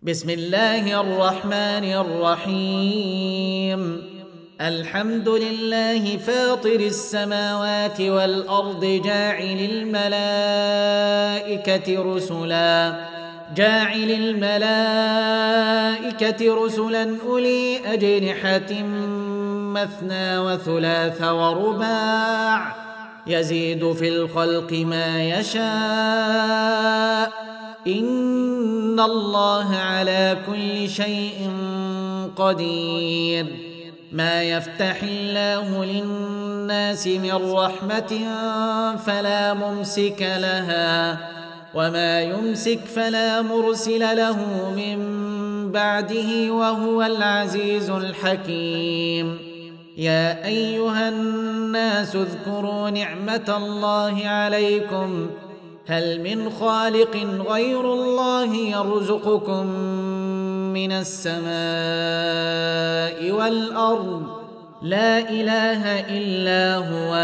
بسم الله الرحمن الرحيم. الحمد لله فاطر السماوات والأرض جاعل الملائكة رسلا أولي أجنحة مثنى وثلاث ورباع يزيد في الخلق ما يشاء إن الله على كل شيء قدير. ما يفتح الله للناس من رحمة فلا ممسك لها وما يمسك فلا مرسل له من بعده وهو العزيز الحكيم. يا أيها الناس اذكروا نعمة الله عليكم هل من خالق غير الله يرزقكم من السماء والأرض لا إله إلا هو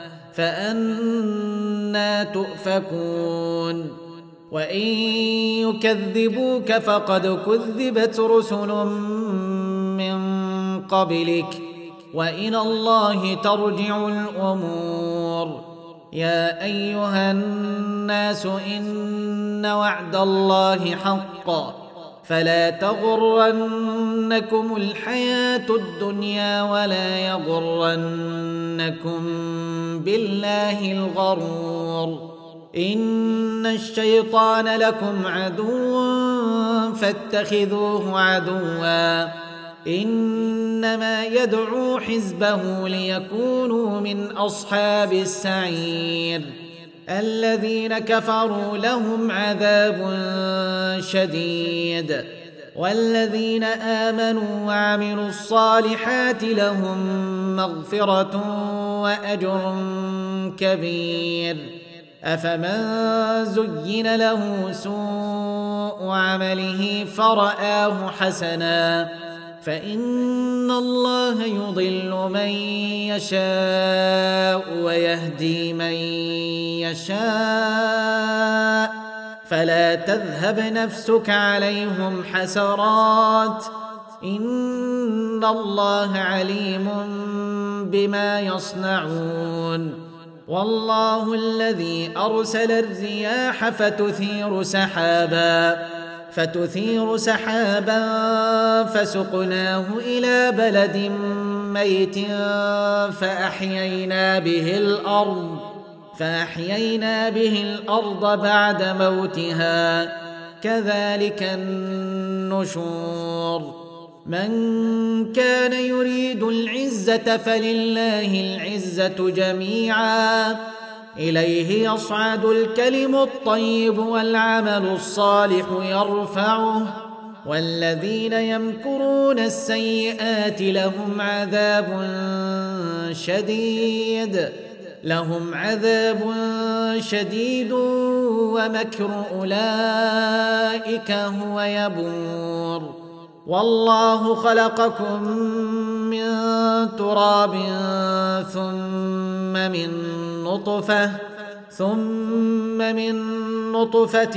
فأنى تؤفكون. وإن يكذبوك فقد كذبت رسل من قبلك وإلى الله ترجع الأمور. يا أيها الناس إن وعد الله حق فلا تغرنكم الحياة الدنيا ولا يغرنكم بالله الغرور. إن الشيطان لكم عدو فاتخذوه عدوا إنما يدعو حزبه ليكونوا من أصحاب السعير. الذين كفروا لهم عذاب شديد والذين آمنوا وعملوا الصالحات لهم مغفرة وأجر كبير. أفمن زين له سوء عمله فرآه حسنا فإن الله يضل من يشاء ويهدي من يشاء فلا تذهب نفسك عليهم حسرات إن الله عليم بما يصنعون. والله الذي أرسل الرياح فتثير سحابا فسقناه إلى بلد ميت فأحيينا به الأرض بعد موتها كذلك النشور. من كان يريد العزة فلله العزة جميعا إليه يصعد الكلم الطيب والعمل الصالح يرفعه والذين يمكرون السيئات لهم عذاب شديد ومكر أولئك هو يبور. والله خلقكم من تراب ثم من نطفة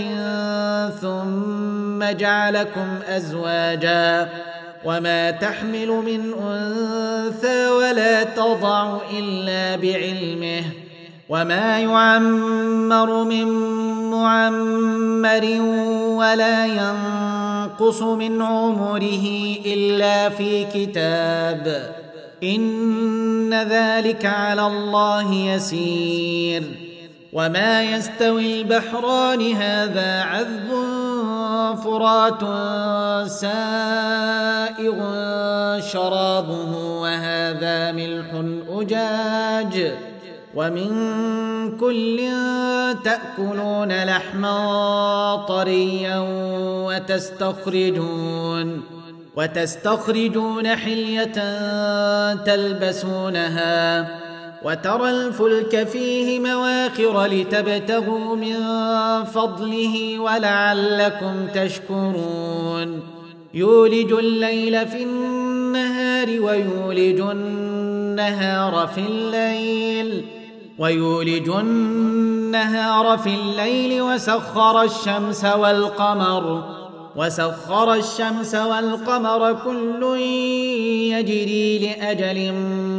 ثم جعلكم أزواجا وما تحمل من أنثى ولا تضع إلا بعلمه وما يعمر من معمر ولا ينقص من عمره إلا في كتاب إن ذلك على الله يسير. وما يستوي البحران هذا عذب فرات سائغ شرابه وهذا ملح أجاج ومن كل تأكلون لحما طريا وتستخرجون حلية تلبسونها وترى الفلك فيه مواخر لتبتغوا من فضله ولعلكم تشكرون. يولج الليل في النهار ويولج النهار في الليل وسخر الشمس والقمر وسخر الشمس والقمر كل يجري لأجل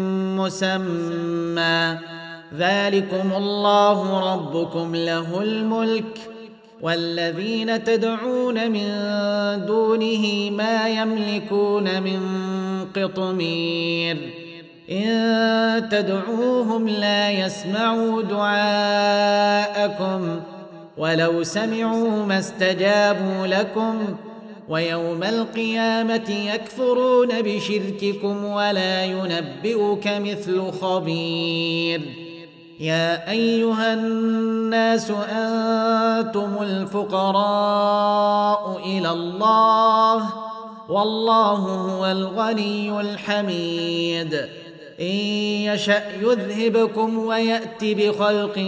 مسمى ذلكم الله ربكم له الملك والذين تدعون من دونه ما يملكون من قطمير إن تدعوهم لا يسمعوا دعاءكم ولو سمعوا ما استجابوا لكم ويوم القيامة يكفرون بشرككم ولا ينبئك مثل خبير يا أيها الناس أنتم الفقراء إلى الله والله هو الغني الحميد إن يشأ يذهبكم ويأت بخلق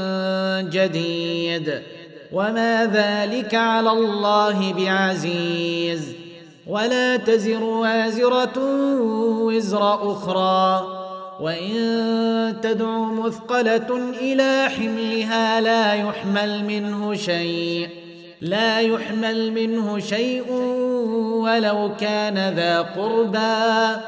جديد وما ذلك على الله بعزيز ولا تزر وازرة وزر أخرى وإن تدع مثقلة إلى حملها لا يحمل منه شيء ولو كان ذا قربى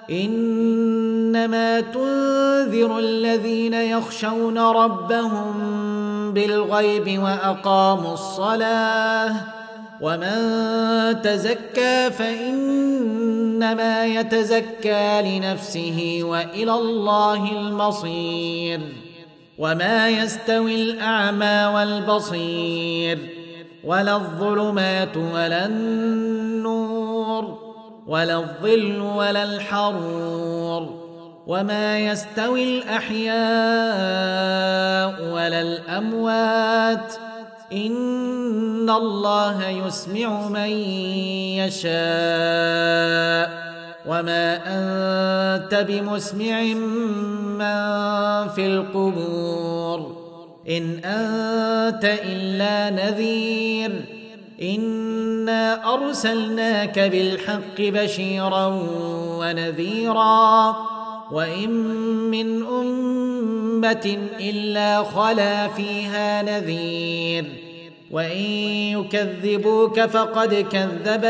إنما تنذر الذين يخشون ربهم بالغيب وأقاموا الصلاة ومن تزكى فإنما يتزكى لنفسه وإلى الله المصير وما يستوي الأعمى والبصير ولا الظلمات ولا النور ولا الظل ولا الحرور وما يستوي الأحياء ولا الأموات إن الله يسمع من يشاء وما أنت بمسمع من في القبور إن أنت إلا نذير إنا أرسلناك بالحق بشيرا ونذيرا وإن من أمة إلا خلا فيها نذير وإن يكذبوك فقد كذب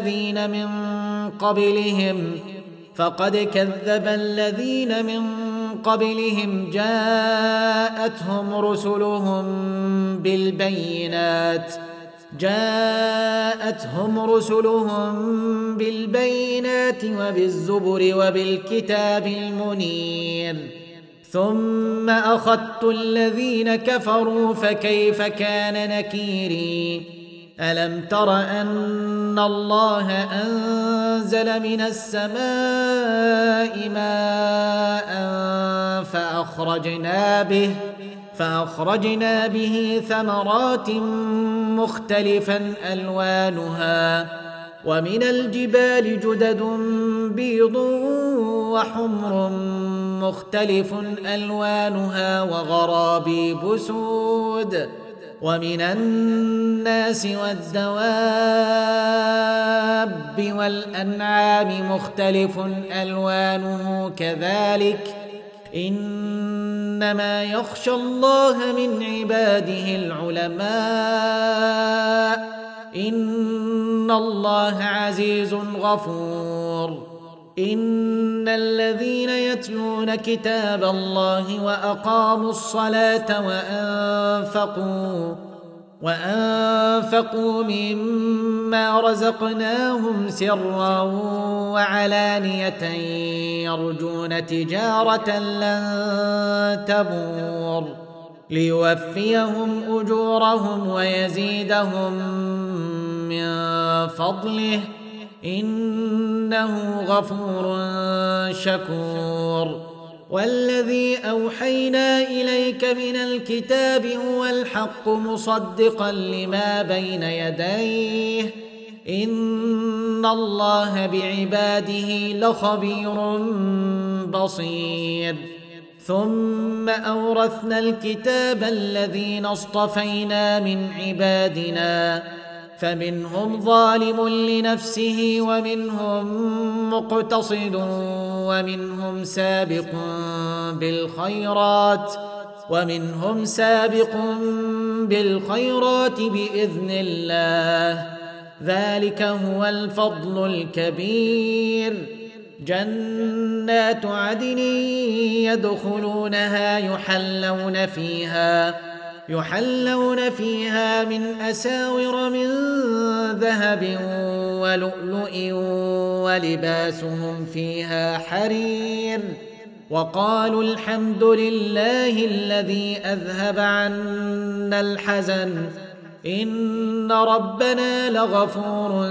الذين من قبلهم جاءتهم رسلهم بالبينات وبالزبر وبالكتاب المنير ثم أخذت الذين كفروا فكيف كان نكيري ألم تر أن الله أنزل من السماء ماء فأخرجنا به ثمرات مختلفا ألوانها ومن الجبال جدد بيض وحمر مختلف ألوانها وغرابيب سود ومن الناس والدواب والأنعام مختلف ألوانه كذلك إنما يخشى الله من عباده العلماء إن الله عزيز غفور إن الذين يتلون كتاب الله وأقاموا الصلاة وأنفقوا مما رزقناهم سرا وعلانية يرجون تجارة لن تبور ليوفيهم أجورهم ويزيدهم من فضله إنه غفور شكور والذي أوحينا إليك من الكتاب هو الحق مصدقا لما بين يديه إن الله بعباده لخبير بصير ثم أورثنا الكتاب الذين اصطفينا من عبادنا فمنهم ظالم لنفسه ومنهم مقتصد ومنهم سابق بالخيرات بإذن الله ذلك هو الفضل الكبير. جنات عدن يدخلونها يحلون فيها من أساور من ذهب ولؤلؤ ولباسهم فيها حرير. وقالوا الحمد لله الذي أذهب عنا الحزن إن ربنا لغفور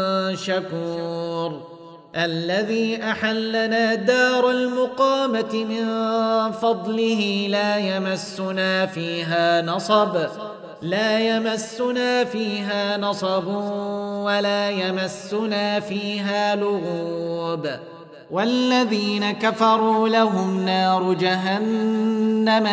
شكور. الذي أحلنا دار المقامة من فضله لا يمسنا فيها نصب ولا يمسنا فيها لغوب. والذين كفروا لهم نار جهنم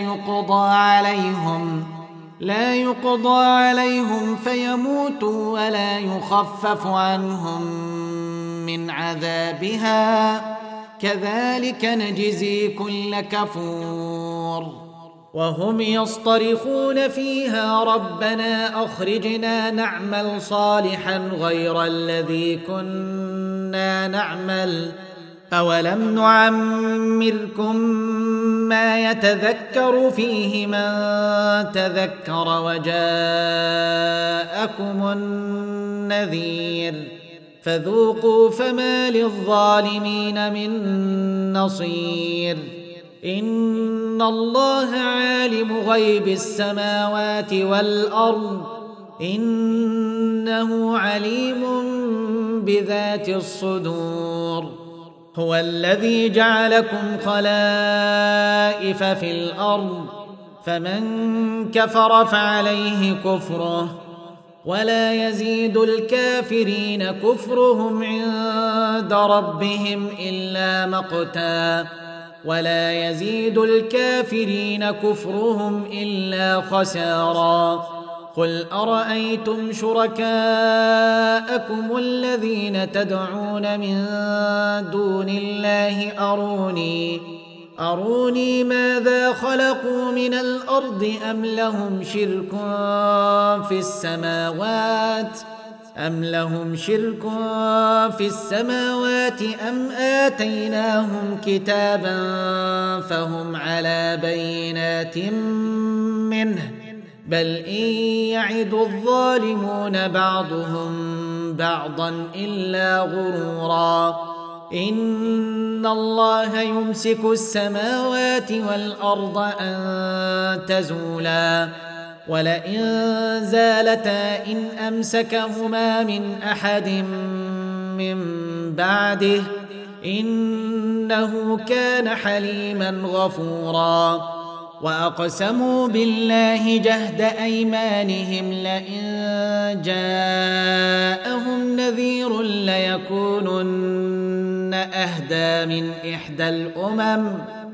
لا يقضى عليهم فيموتوا ولا يخفف عنهم من عذابها كذلك نجزي كل كفور. وهم يصطرخون فيها ربنا أخرجنا نعمل صالحا غير الذي كنا نعمل أولم نعمركم ما يتذكر فيه من تذكر وجاءكم النذير فذوقوا فما للظالمين من نصير. إن الله عالم غيب السماوات والأرض إنه عليم بذات الصدور. هو الذي جعلكم خلائف في الأرض فمن كفر فعليه كفره ولا يزيد الكافرين كفرهم عند ربهم إلا مقتا ولا يزيد الكافرين كفرهم إلا خسارا. قل أرأيتم شركاءكم الذين تدعون من دون الله أروني ماذا خلقوا من الأرض أم لهم شرك في السماوات أم آتيناهم كتابا فهم على بينات منه بل إن يعد الظالمون بعضهم بعضا إلا غرورا. إن الله يمسك السماوات والأرض أن تزولا ولئن زالتا إن أمسكهما من أحد من بعده إنه كان حليما غفورا. وأقسموا بالله جهد أيمانهم لئن جاءهم نذير ليكونن أهدى من إحدى الأمم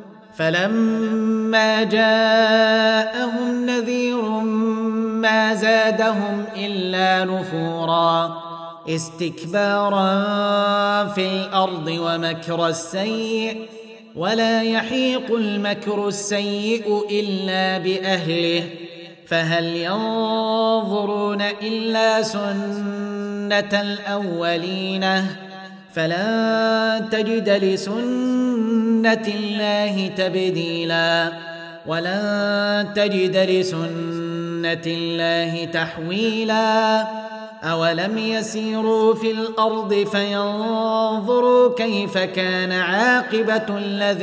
فلما جاءهم نذير ما زادهم إلا نفورا استكبارا في الأرض ومكر السيء ولا يحيق المكر السيء إلا بأهله فهل ينظرون إلا سنة الأولين فلن تجد لسنة الله تبديلا ولن تجد لسنة الله تحويلا. أولم يسيروا في الأرض فينظروا كيف كان عاقبة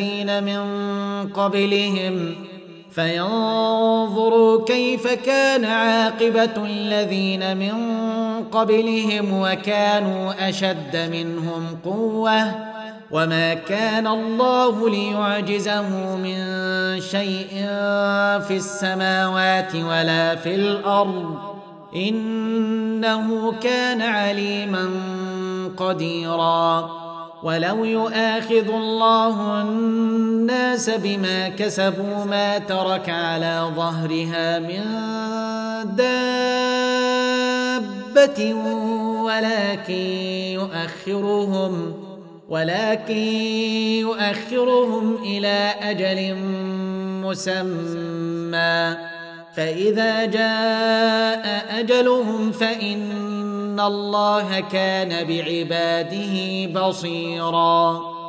الذين من قبلهم وكانوا أشد منهم قوة وما كان الله ليعجزه من شيء في السماوات ولا في الأرض إنه كان عليما قديرا. ولو يؤاخذ الله الناس بما كسبوا ما ترك على ظهرها من دابة ولكن يؤخرهم إلى أجل مسمى فإذا جاء أجلهم فإن إن الله كان بعباده بصيراً